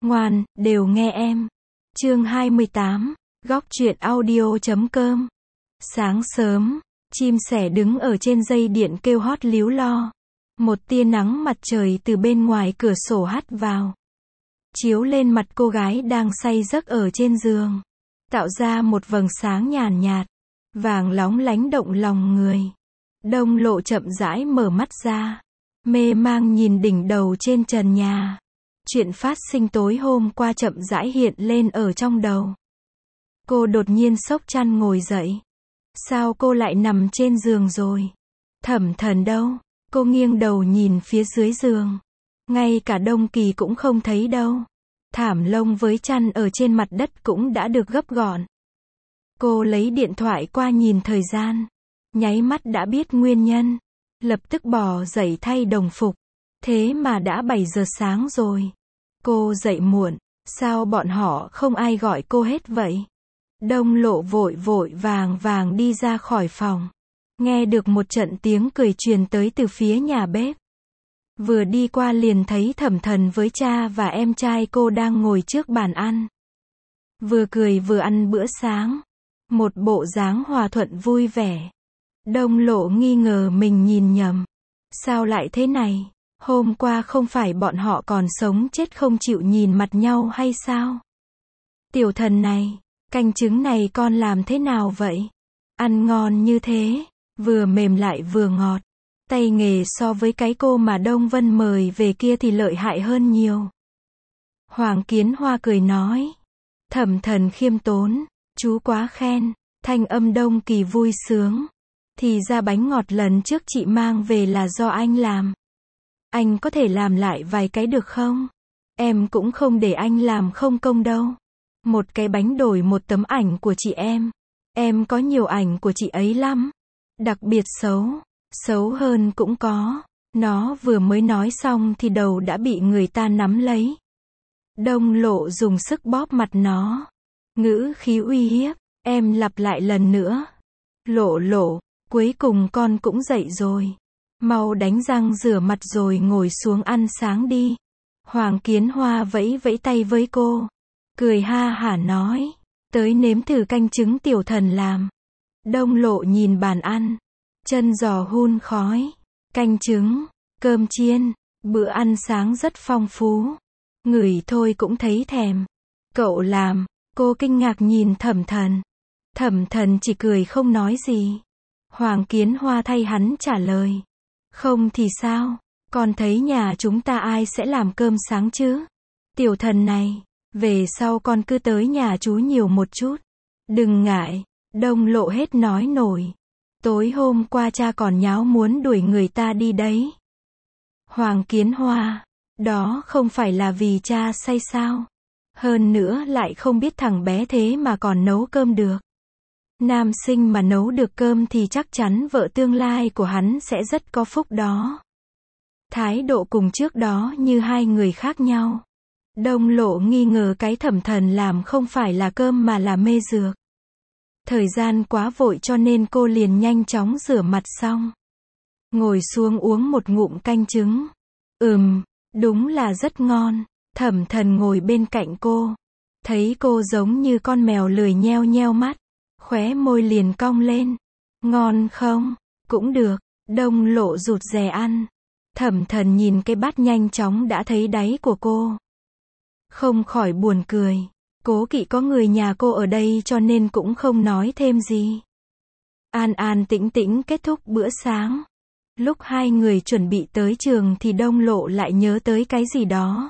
Ngoan, đều nghe em. Chương 28, góc truyện audio.com. Sáng sớm, chim sẻ đứng ở trên dây điện kêu hót líu lo. Một tia nắng mặt trời từ bên ngoài cửa sổ hắt vào, chiếu lên mặt cô gái đang say giấc ở trên giường, tạo ra một vầng sáng nhàn nhạt, vàng lóng lánh động lòng người. Đông Lộ chậm rãi mở mắt ra, mê mang nhìn đỉnh đầu trên trần nhà. Chuyện phát sinh tối hôm qua chậm rãi hiện lên ở trong đầu. Cô đột nhiên xốc chăn ngồi dậy. Sao cô lại nằm trên giường rồi? Thẩm Thần đâu? Cô nghiêng đầu nhìn phía dưới giường. Ngay cả Đông Kỳ cũng không thấy đâu. Thảm lông với chăn ở trên mặt đất cũng đã được gấp gọn. Cô lấy điện thoại qua nhìn thời gian. Nháy mắt đã biết nguyên nhân. Lập tức bò dậy thay đồng phục. Thế mà đã 7 giờ sáng rồi. Cô dậy muộn, sao bọn họ không ai gọi cô hết vậy? Đông Lộ vội vội vàng vàng đi ra khỏi phòng. Nghe được một trận tiếng cười truyền tới từ phía nhà bếp. Vừa đi qua liền thấy Thẩm Thần với cha và em trai cô đang ngồi trước bàn ăn. Vừa cười vừa ăn bữa sáng. Một bộ dáng hòa thuận vui vẻ. Đông Lộ nghi ngờ mình nhìn nhầm. Sao lại thế này? Hôm qua không phải bọn họ còn sống chết không chịu nhìn mặt nhau hay sao? Tiểu Thần này, canh trứng này con làm thế nào vậy? Ăn ngon như thế, vừa mềm lại vừa ngọt. Tay nghề so với cái cô mà Đông Vân mời về kia thì lợi hại hơn nhiều. Hoàng Kiến Hoa cười nói. Thẩm Thần khiêm tốn, chú quá khen. Thanh âm Đông Kỳ vui sướng. Thì ra bánh ngọt lần trước chị mang về là do anh làm. Anh có thể làm lại vài cái được không? Em cũng không để anh làm không công đâu. Một cái bánh đổi một tấm ảnh của chị em. Em có nhiều ảnh của chị ấy lắm. Đặc biệt xấu. Xấu hơn cũng có. Nó vừa mới nói xong thì đầu đã bị người ta nắm lấy. Đông Lộ dùng sức bóp mặt nó. Ngữ khí uy hiếp. Em lặp lại lần nữa. Lộ Lộ, cuối cùng con cũng dậy rồi. Mau đánh răng rửa mặt rồi ngồi xuống ăn sáng đi. Hoàng Kiến Hoa vẫy vẫy tay với cô. Cười ha hả nói. Tới nếm thử canh trứng Tiểu Thần làm. Đông Lộ nhìn bàn ăn. Chân giò hun khói. Canh trứng. Cơm chiên. Bữa ăn sáng rất phong phú. Ngửi thôi cũng thấy thèm. Cậu làm. Cô kinh ngạc nhìn Thẩm Thần. Thẩm Thần chỉ cười không nói gì. Hoàng Kiến Hoa thay hắn trả lời. Không thì sao? Con thấy nhà chúng ta ai sẽ làm cơm sáng chứ? Tiểu Thần này, về sau con cứ tới nhà chú nhiều một chút. Đừng ngại. Đông Lộ hết nói nổi. Tối hôm qua cha còn nháo muốn đuổi người ta đi đấy. Hoàng Kiến Hoa, đó không phải là vì cha say sao? Hơn nữa lại không biết thằng bé thế mà còn nấu cơm được. Nam sinh mà nấu được cơm thì chắc chắn vợ tương lai của hắn sẽ rất có phúc đó. Thái độ cùng trước đó như hai người khác nhau. Đông Lộ nghi ngờ cái Thẩm Thần làm không phải là cơm mà là mê dược. Thời gian quá vội cho nên cô liền nhanh chóng rửa mặt xong. Ngồi xuống uống một ngụm canh trứng. Đúng là rất ngon. Thẩm Thần ngồi bên cạnh cô. Thấy cô giống như con mèo lười nheo nheo mắt. Khóe môi liền cong lên. Ngon không? Cũng được. Đông Lộ rụt rè ăn. Thẩm Thần nhìn cái bát nhanh chóng đã thấy đáy của cô. Không khỏi buồn cười. Cố kỵ có người nhà cô ở đây cho nên cũng không nói thêm gì. An an tĩnh tĩnh kết thúc bữa sáng. Lúc hai người chuẩn bị tới trường thì Đông Lộ lại nhớ tới cái gì đó.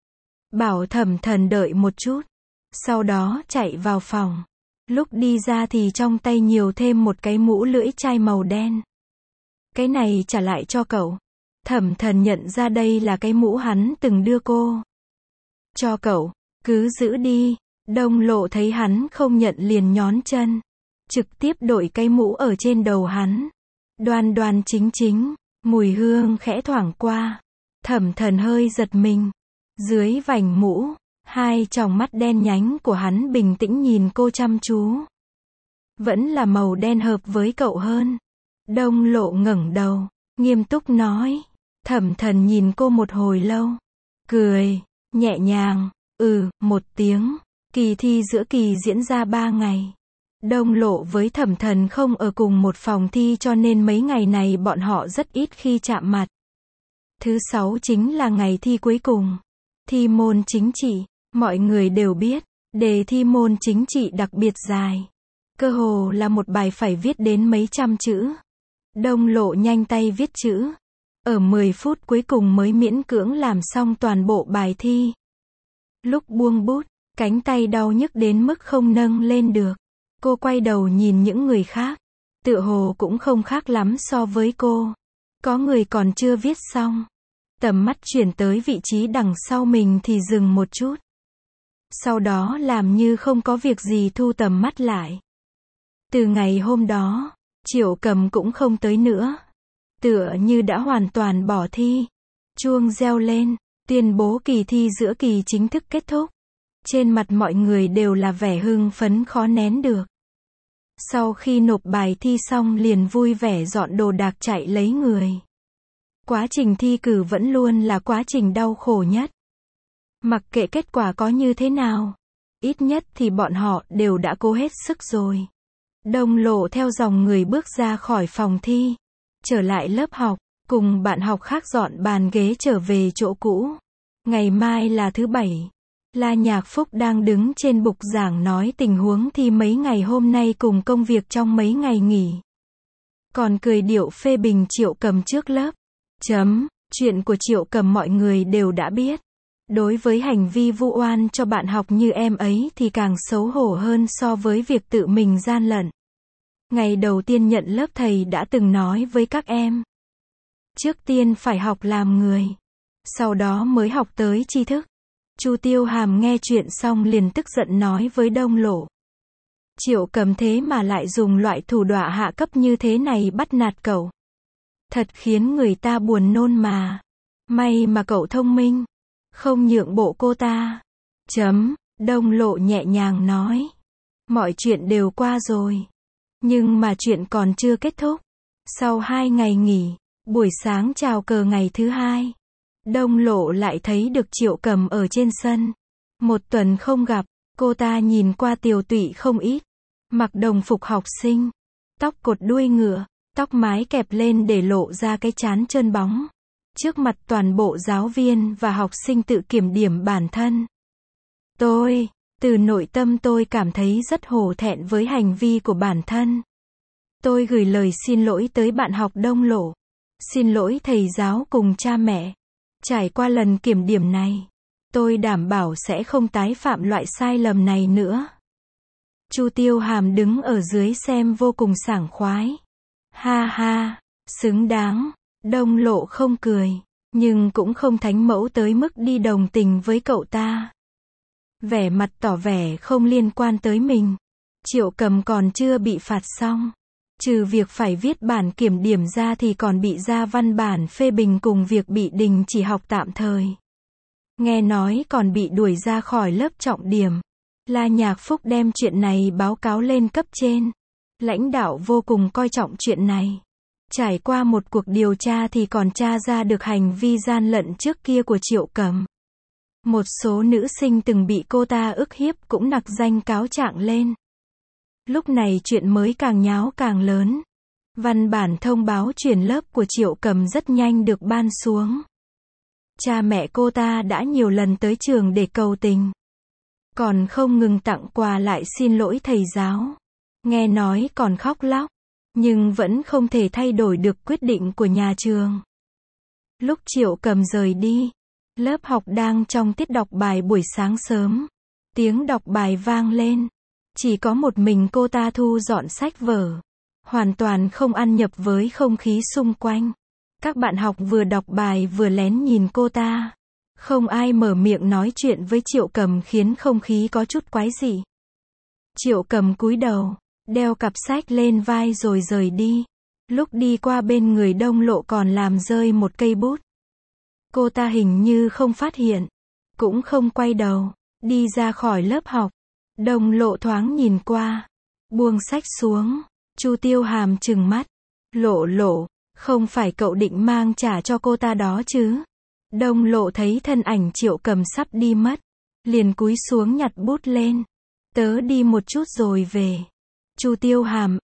Bảo Thẩm Thần đợi một chút. Sau đó chạy vào phòng. Lúc đi ra thì trong tay nhiều thêm một cái mũ lưỡi chai màu đen. Cái này trả lại cho cậu. Thẩm Thần nhận ra đây là cái mũ hắn từng đưa cô. Cho cậu, cứ giữ đi. Đông Lộ thấy hắn không nhận liền nhón chân. Trực tiếp đội cái mũ ở trên đầu hắn. Đoan đoan chính chính, mùi hương khẽ thoảng qua. Thẩm Thần hơi giật mình. Dưới vành mũ, hai tròng mắt đen nhánh của hắn bình tĩnh nhìn cô chăm chú. Vẫn là màu đen hợp với cậu hơn. Đông Lộ ngẩng đầu, nghiêm túc nói. Thẩm Thần nhìn cô một hồi lâu. Cười, nhẹ nhàng. 1 tiếng. Kỳ thi giữa kỳ diễn ra 3 ngày. Đông Lộ với Thẩm Thần không ở cùng một phòng thi cho nên mấy ngày này bọn họ rất ít khi chạm mặt. Thứ 6 chính là ngày thi cuối cùng. Thi môn chính trị. Mọi người đều biết, đề thi môn chính trị đặc biệt dài. Cơ hồ là một bài phải viết đến mấy trăm chữ. Đông Lộ nhanh tay viết chữ. Ở 10 phút cuối cùng mới miễn cưỡng làm xong toàn bộ bài thi. Lúc buông bút, cánh tay đau nhức đến mức không nâng lên được. Cô quay đầu nhìn những người khác. Tựa hồ cũng không khác lắm so với cô. Có người còn chưa viết xong. Tầm mắt chuyển tới vị trí đằng sau mình thì dừng một chút. Sau đó làm như không có việc gì thu tầm mắt lại. Từ ngày hôm đó, Triệu Cầm cũng không tới nữa. Tựa như đã hoàn toàn bỏ thi. Chuông reo lên, tuyên bố kỳ thi giữa kỳ chính thức kết thúc. Trên mặt mọi người đều là vẻ hưng phấn khó nén được. Sau khi nộp bài thi xong liền vui vẻ dọn đồ đạc chạy lấy người. Quá trình thi cử vẫn luôn là quá trình đau khổ nhất. Mặc kệ kết quả có như thế nào, ít nhất thì bọn họ đều đã cố hết sức rồi. Đông Lộ theo dòng người bước ra khỏi phòng thi, trở lại lớp học, cùng bạn học khác dọn bàn ghế trở về chỗ cũ. Ngày mai là thứ 7. La Nhạc Phúc đang đứng trên bục giảng nói tình huống thi mấy ngày hôm nay cùng công việc trong mấy ngày nghỉ. Còn cười điệu phê bình Triệu Cầm trước lớp. Chuyện của Triệu Cầm mọi người đều đã biết. Đối với hành vi vu oan cho bạn học như em ấy thì càng xấu hổ hơn so với việc tự mình gian lận. Ngày đầu tiên nhận lớp thầy đã từng nói với các em. Trước tiên phải học làm người. Sau đó mới học tới tri thức. Chu Tiêu Hàm nghe chuyện xong liền tức giận nói với Đông Lộ. Triệu Cầm thế mà lại dùng loại thủ đoạn hạ cấp như thế này bắt nạt cậu. Thật khiến người ta buồn nôn mà. May mà cậu thông minh. Không nhượng bộ cô ta. Đông Lộ nhẹ nhàng nói. Mọi chuyện đều qua rồi. Nhưng mà chuyện còn chưa kết thúc. Sau 2 ngày nghỉ, buổi sáng chào cờ ngày thứ 2. Đông Lộ lại thấy được Triệu Cầm ở trên sân. 1 tuần không gặp, cô ta nhìn qua tiều tụy không ít. Mặc đồng phục học sinh. Tóc cột đuôi ngựa, tóc mái kẹp lên để lộ ra cái trán trơn bóng. Trước mặt toàn bộ giáo viên và học sinh tự kiểm điểm bản thân. Từ nội tâm tôi cảm thấy rất hổ thẹn với hành vi của bản thân. Tôi gửi lời xin lỗi tới bạn học Đông Lộ. Xin lỗi thầy giáo cùng cha mẹ. Trải qua lần kiểm điểm này, tôi đảm bảo sẽ không tái phạm loại sai lầm này nữa. Chu Tiêu Hàm đứng ở dưới xem vô cùng sảng khoái. Ha ha, xứng đáng. Đông Lộ không cười, nhưng cũng không thánh mẫu tới mức đi đồng tình với cậu ta. Vẻ mặt tỏ vẻ không liên quan tới mình. Triệu Cầm còn chưa bị phạt xong. Trừ việc phải viết bản kiểm điểm ra thì còn bị ra văn bản phê bình cùng việc bị đình chỉ học tạm thời. Nghe nói còn bị đuổi ra khỏi lớp trọng điểm. La Nhạc Phúc đem chuyện này báo cáo lên cấp trên. Lãnh đạo vô cùng coi trọng chuyện này. Trải qua một cuộc điều tra thì còn tra ra được hành vi gian lận trước kia của Triệu Cầm. Một số nữ sinh từng bị cô ta ức hiếp cũng nặc danh cáo trạng lên. Lúc này chuyện mới càng nháo càng lớn. Văn bản thông báo chuyển lớp của Triệu Cầm rất nhanh được ban xuống. Cha mẹ cô ta đã nhiều lần tới trường để cầu tình. Còn không ngừng tặng quà lại xin lỗi thầy giáo. Nghe nói còn khóc lóc. Nhưng vẫn không thể thay đổi được quyết định của nhà trường. Lúc Triệu Cầm rời đi, lớp học đang trong tiết đọc bài buổi sáng sớm. Tiếng đọc bài vang lên. Chỉ có một mình cô ta thu dọn sách vở. Hoàn toàn không ăn nhập với không khí xung quanh. Các bạn học vừa đọc bài vừa lén nhìn cô ta. Không ai mở miệng nói chuyện với Triệu Cầm khiến không khí có chút quái dị. Triệu Cầm cúi đầu, đeo cặp sách lên vai rồi rời đi. Lúc đi qua bên người Đông Lộ còn làm rơi một cây bút. Cô ta hình như không phát hiện, cũng không quay đầu, đi ra khỏi lớp học. Đông Lộ thoáng nhìn qua, buông sách xuống. Chu Tiêu Hàm trừng mắt. Lộ, không phải cậu định mang trả cho cô ta đó chứ? Đông Lộ thấy thân ảnh Triệu Cầm sắp đi mất. liền cúi xuống nhặt bút lên. Tớ đi một chút rồi về. Chu Tiêu Hàm,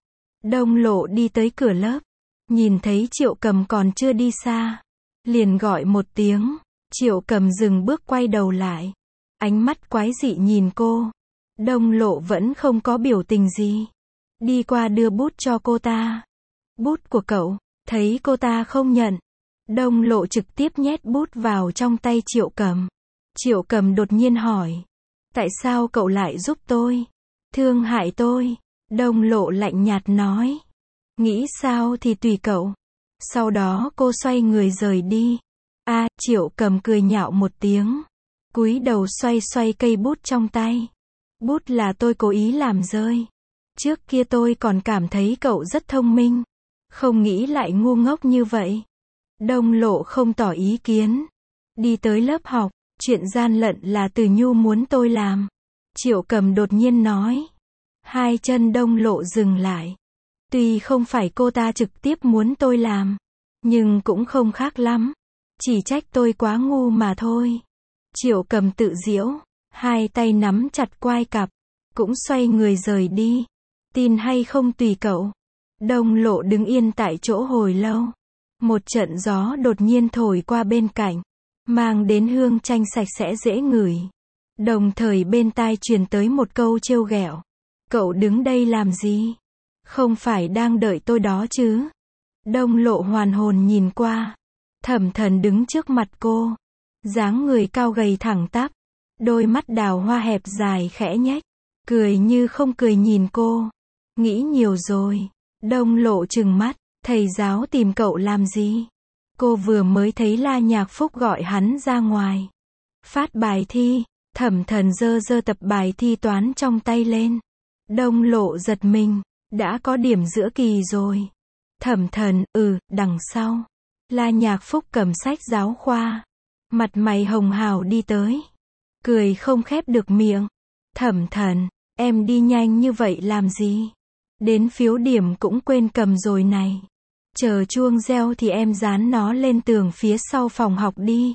Đông Lộ đi tới cửa lớp. Nhìn thấy Triệu Cầm còn chưa đi xa. Liền gọi một tiếng. Triệu Cầm dừng bước quay đầu lại. Ánh mắt quái dị nhìn cô. Đông Lộ vẫn không có biểu tình gì. Đi qua đưa bút cho cô ta. Bút của cậu. Thấy cô ta không nhận. Đông Lộ trực tiếp nhét bút vào trong tay Triệu Cầm. Triệu Cầm đột nhiên hỏi. Tại sao cậu lại giúp tôi? Thương hại tôi. Đông Lộ lạnh nhạt nói. Nghĩ sao thì tùy cậu. Sau đó cô xoay người rời đi. Triệu Cầm cười nhạo một tiếng. Cúi đầu xoay xoay cây bút trong tay. Bút là tôi cố ý làm rơi. Trước kia tôi còn cảm thấy cậu rất thông minh. Không nghĩ lại ngu ngốc như vậy. Đông Lộ không tỏ ý kiến. Đi tới lớp học. Chuyện gian lận là Từ Nhu muốn tôi làm. Triệu Cầm đột nhiên nói. Hai chân Đông Lộ dừng lại. Tuy không phải cô ta trực tiếp muốn tôi làm. Nhưng cũng không khác lắm. Chỉ trách tôi quá ngu mà thôi. Triệu Cầm tự giễu. Hai tay nắm chặt quai cặp. Cũng xoay người rời đi. Tin hay không tùy cậu. Đông Lộ đứng yên tại chỗ hồi lâu. Một trận gió đột nhiên thổi qua bên cạnh. Mang đến hương chanh sạch sẽ dễ ngửi. Đồng thời bên tai truyền tới một câu trêu ghẹo. Cậu đứng đây làm gì? Không phải đang đợi tôi đó chứ? Đông Lộ hoàn hồn nhìn qua. Thẩm Thần đứng trước mặt cô. Dáng người cao gầy thẳng tắp. Đôi mắt đào hoa hẹp dài khẽ nhếch. Cười như không cười nhìn cô. Nghĩ nhiều rồi. Đông Lộ trừng mắt. Thầy giáo tìm cậu làm gì? Cô vừa mới thấy La Nhạc Phúc gọi hắn ra ngoài. Phát bài thi. Thẩm Thần giơ giơ tập bài thi toán trong tay lên. Đông Lộ giật mình. Đã có điểm giữa kỳ rồi. Thẩm Thần, đằng sau. La Nhạc Phúc cầm sách giáo khoa. Mặt mày hồng hào đi tới. Cười không khép được miệng. Thẩm Thần, em đi nhanh như vậy làm gì? Đến phiếu điểm cũng quên cầm rồi này. Chờ chuông reo thì em dán nó lên tường phía sau phòng học đi.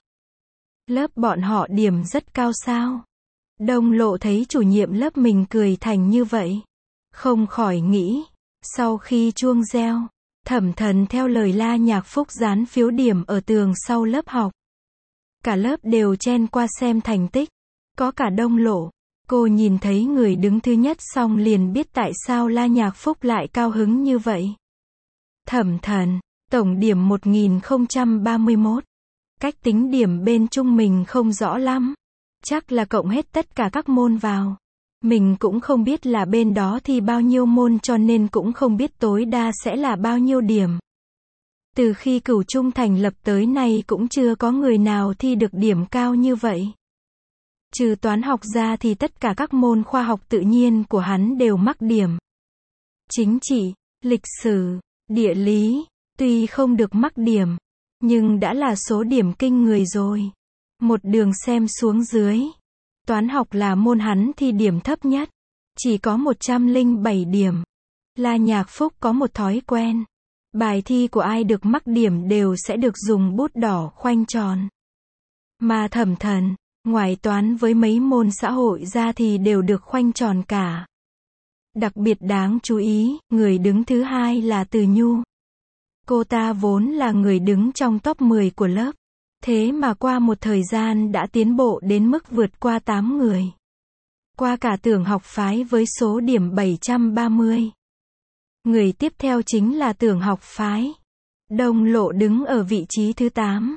Lớp bọn họ điểm rất cao sao? Đông Lộ thấy chủ nhiệm lớp mình cười thành như vậy. Không khỏi nghĩ. Sau khi chuông reo, Thẩm Thần theo lời La Nhạc Phúc dán phiếu điểm ở tường sau lớp học. Cả lớp đều chen qua xem thành tích. Có cả Đông Lộ. Cô nhìn thấy người đứng thứ nhất xong liền biết tại sao La Nhạc Phúc lại cao hứng như vậy. Thẩm Thần, tổng điểm 1031. Cách tính điểm bên trung mình không rõ lắm. Chắc là cộng hết tất cả các môn vào. Mình cũng không biết là bên đó thi bao nhiêu môn cho nên cũng không biết tối đa sẽ là bao nhiêu điểm. Từ khi Cửu Trung thành lập tới nay cũng chưa có người nào thi được điểm cao như vậy. Trừ toán học ra thì tất cả các môn khoa học tự nhiên của hắn đều mắc điểm. Chính trị, lịch sử, địa lý, tuy không được mắc điểm, nhưng đã là số điểm kinh người rồi. Một đường xem xuống dưới. Toán học là môn hắn thi điểm thấp nhất. Chỉ có 107 điểm. La Nhạc Phúc có một thói quen. Bài thi của ai được mắc điểm đều sẽ được dùng bút đỏ khoanh tròn. Mà Thẩm Thần, ngoài toán với mấy môn xã hội ra thì đều được khoanh tròn cả. Đặc biệt đáng chú ý, người đứng thứ hai là Từ Nhu. Cô ta vốn là người đứng trong top 10 của lớp. Thế mà qua một thời gian đã tiến bộ đến mức vượt qua 8 người. Qua cả Tưởng Học Phái với số điểm 730. Người tiếp theo chính là Tưởng Học Phái. Đông Lộ đứng ở vị trí thứ 8.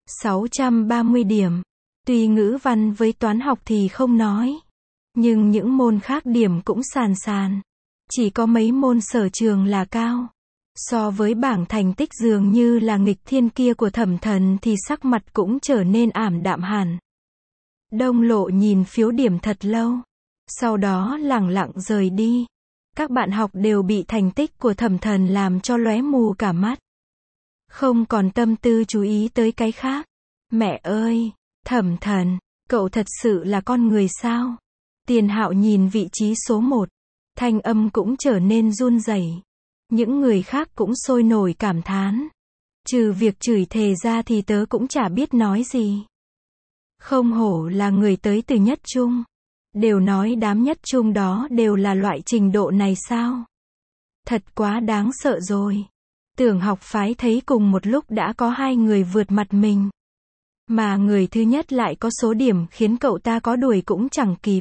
630 điểm. Tuy ngữ văn với toán học thì không nói. Nhưng những môn khác điểm cũng sàn sàn. Chỉ có mấy môn sở trường là cao. So với bảng thành tích dường như là nghịch thiên kia của Thẩm Thần thì sắc mặt cũng trở nên ảm đạm hẳn. Đông Lộ nhìn phiếu điểm thật lâu. Sau đó lẳng lặng rời đi. Các bạn học đều bị thành tích của Thẩm Thần làm cho lóe mù cả mắt. Không còn tâm tư chú ý tới cái khác. Mẹ ơi, Thẩm Thần, cậu thật sự là con người sao? Tiền Hạo nhìn vị trí số 1. Thanh âm cũng trở nên run rẩy. Những người khác cũng sôi nổi cảm thán. Trừ việc chửi thề ra thì tớ cũng chả biết nói gì. Không hổ là người tới từ nhất trung. Đều nói đám nhất trung đó đều là loại trình độ này sao? Thật quá đáng sợ rồi. Tưởng học phái thấy cùng một lúc đã có hai người vượt mặt mình. Mà người thứ nhất lại có số điểm khiến cậu ta có đuổi cũng chẳng kịp.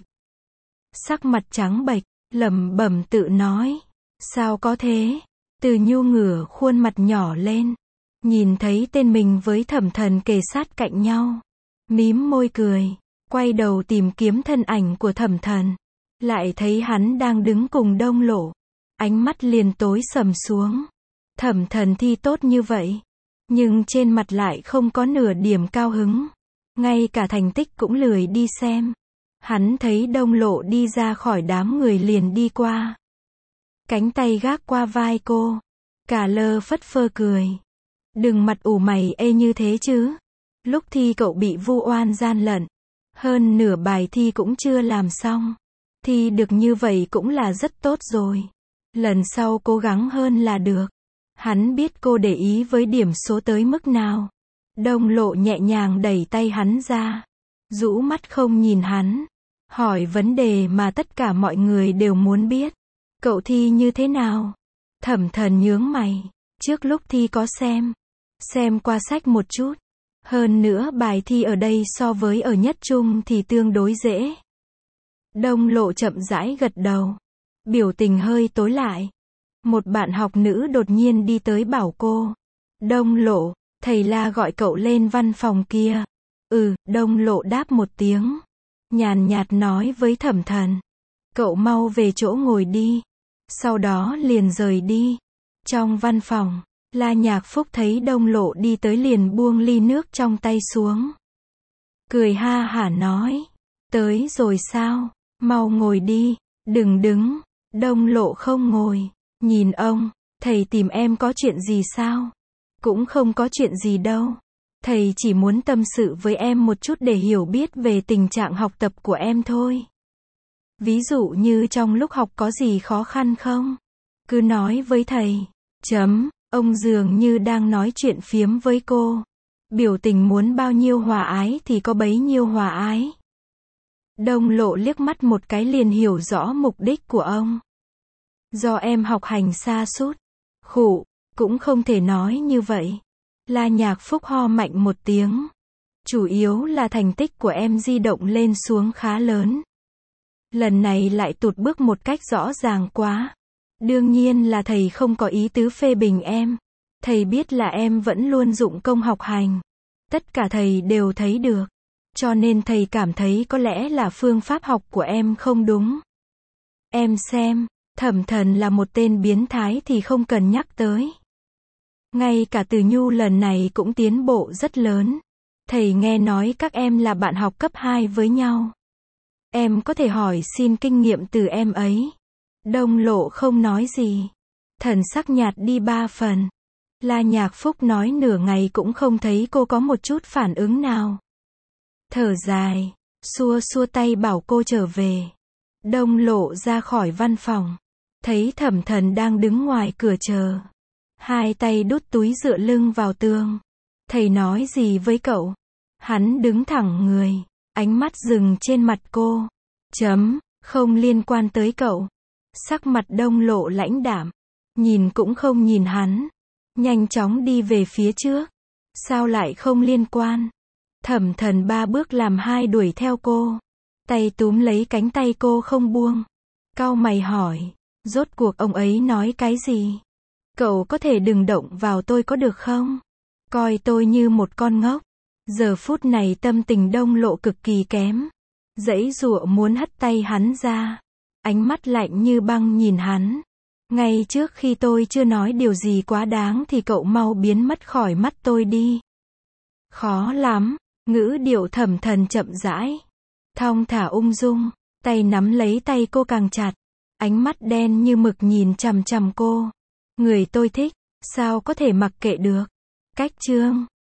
Sắc mặt trắng bệch, lẩm bẩm tự nói. Sao có thế? Từ Nhu ngửa khuôn mặt nhỏ lên. Nhìn thấy tên mình với Thẩm Thần kề sát cạnh nhau. Mím môi cười. Quay đầu tìm kiếm thân ảnh của Thẩm Thần. Lại thấy hắn đang đứng cùng Đông Lộ. Ánh mắt liền tối sầm xuống. Thẩm Thần thi tốt như vậy. Nhưng trên mặt lại không có nửa điểm cao hứng. Ngay cả thành tích cũng lười đi xem. Hắn thấy Đông Lộ đi ra khỏi đám người liền đi qua. Cánh tay gác qua vai cô. Cả lơ phất phơ cười. Đừng mặt ủ mày ê như thế chứ. Lúc thi cậu bị vu oan gian lận. Hơn nửa bài thi cũng chưa làm xong. Thi được như vậy cũng là rất tốt rồi. Lần sau cố gắng hơn là được. Hắn biết cô để ý với điểm số tới mức nào. Đông Lộ nhẹ nhàng đẩy tay hắn ra. Rũ mắt không nhìn hắn. Hỏi vấn đề mà tất cả mọi người đều muốn biết. Cậu thi như thế nào? Thẩm Thần nhướng mày. Trước lúc thi có xem qua sách một chút. Hơn nữa bài thi ở đây so với ở nhất trung thì tương đối dễ. Đông Lộ chậm rãi gật đầu. Biểu tình hơi tối lại. Một bạn học nữ đột nhiên đi tới bảo cô. Đông Lộ, thầy La gọi cậu lên văn phòng kia. Đông Lộ đáp một tiếng. Nhàn nhạt nói với Thẩm Thần. Cậu mau về chỗ ngồi đi. Sau đó liền rời đi. Trong văn phòng, La Nhạc Phúc thấy Đông Lộ đi tới liền buông ly nước trong tay xuống. Cười ha hả nói. Tới rồi sao? Mau ngồi đi. Đừng đứng. Đông Lộ không ngồi. Nhìn ông. Thầy tìm em có chuyện gì sao? Cũng không có chuyện gì đâu. Thầy chỉ muốn tâm sự với em một chút để hiểu biết về tình trạng học tập của em thôi. Ví dụ như trong lúc học có gì khó khăn không? Cứ nói với thầy. Ông dường như đang nói chuyện phiếm với cô. Biểu tình muốn bao nhiêu hòa ái thì có bấy nhiêu hòa ái. Đông Lộ liếc mắt một cái liền hiểu rõ mục đích của ông. Do em học hành sa sút. Khụ, cũng không thể nói như vậy. La Nhạc Phúc ho mạnh một tiếng. Chủ yếu là thành tích của em di động lên xuống khá lớn. Lần này lại tụt bước một cách rõ ràng quá. Đương nhiên là thầy không có ý tứ phê bình em. Thầy biết là em vẫn luôn dụng công học hành. Tất cả thầy đều thấy được. Cho nên thầy cảm thấy có lẽ là phương pháp học của em không đúng. Em xem, Thẩm Thần là một tên biến thái thì không cần nhắc tới. Ngay cả Từ Nhu lần này cũng tiến bộ rất lớn. Thầy nghe nói các em là bạn học cấp 2 với nhau. Em có thể hỏi xin kinh nghiệm từ em ấy. Đông Lộ không nói gì. Thần sắc nhạt đi 3 phần. La Nhạc Phúc nói nửa ngày cũng không thấy cô có một chút phản ứng nào. Thở dài, xua xua tay bảo cô trở về. Đông Lộ ra khỏi văn phòng. Thấy Thẩm Thần đang đứng ngoài cửa chờ. Hai tay đút túi dựa lưng vào tường. Thầy nói gì với cậu? Hắn đứng thẳng người. Ánh mắt dừng trên mặt cô. Không liên quan tới cậu. Sắc mặt Đông Lộ lãnh đạm. Nhìn cũng không nhìn hắn. Nhanh chóng đi về phía trước. Sao lại không liên quan? Thẩm Thần 3 bước làm 2 đuổi theo cô. Tay túm lấy cánh tay cô không buông. Cau mày hỏi. Rốt cuộc ông ấy nói cái gì? Cậu có thể đừng động vào tôi có được không? Coi tôi như một con ngốc. Giờ phút này tâm tình Đông Lộ cực kỳ kém. Giãy giụa muốn hất tay hắn ra. Ánh mắt lạnh như băng nhìn hắn. Ngay trước khi tôi chưa nói điều gì quá đáng thì cậu mau biến mất khỏi mắt tôi đi. Khó lắm. Ngữ điệu Thẩm Thần chậm rãi. Thong thả ung dung. Tay nắm lấy tay cô càng chặt. Ánh mắt đen như mực nhìn chằm chằm cô. Người tôi thích. Sao có thể mặc kệ được. Cách chương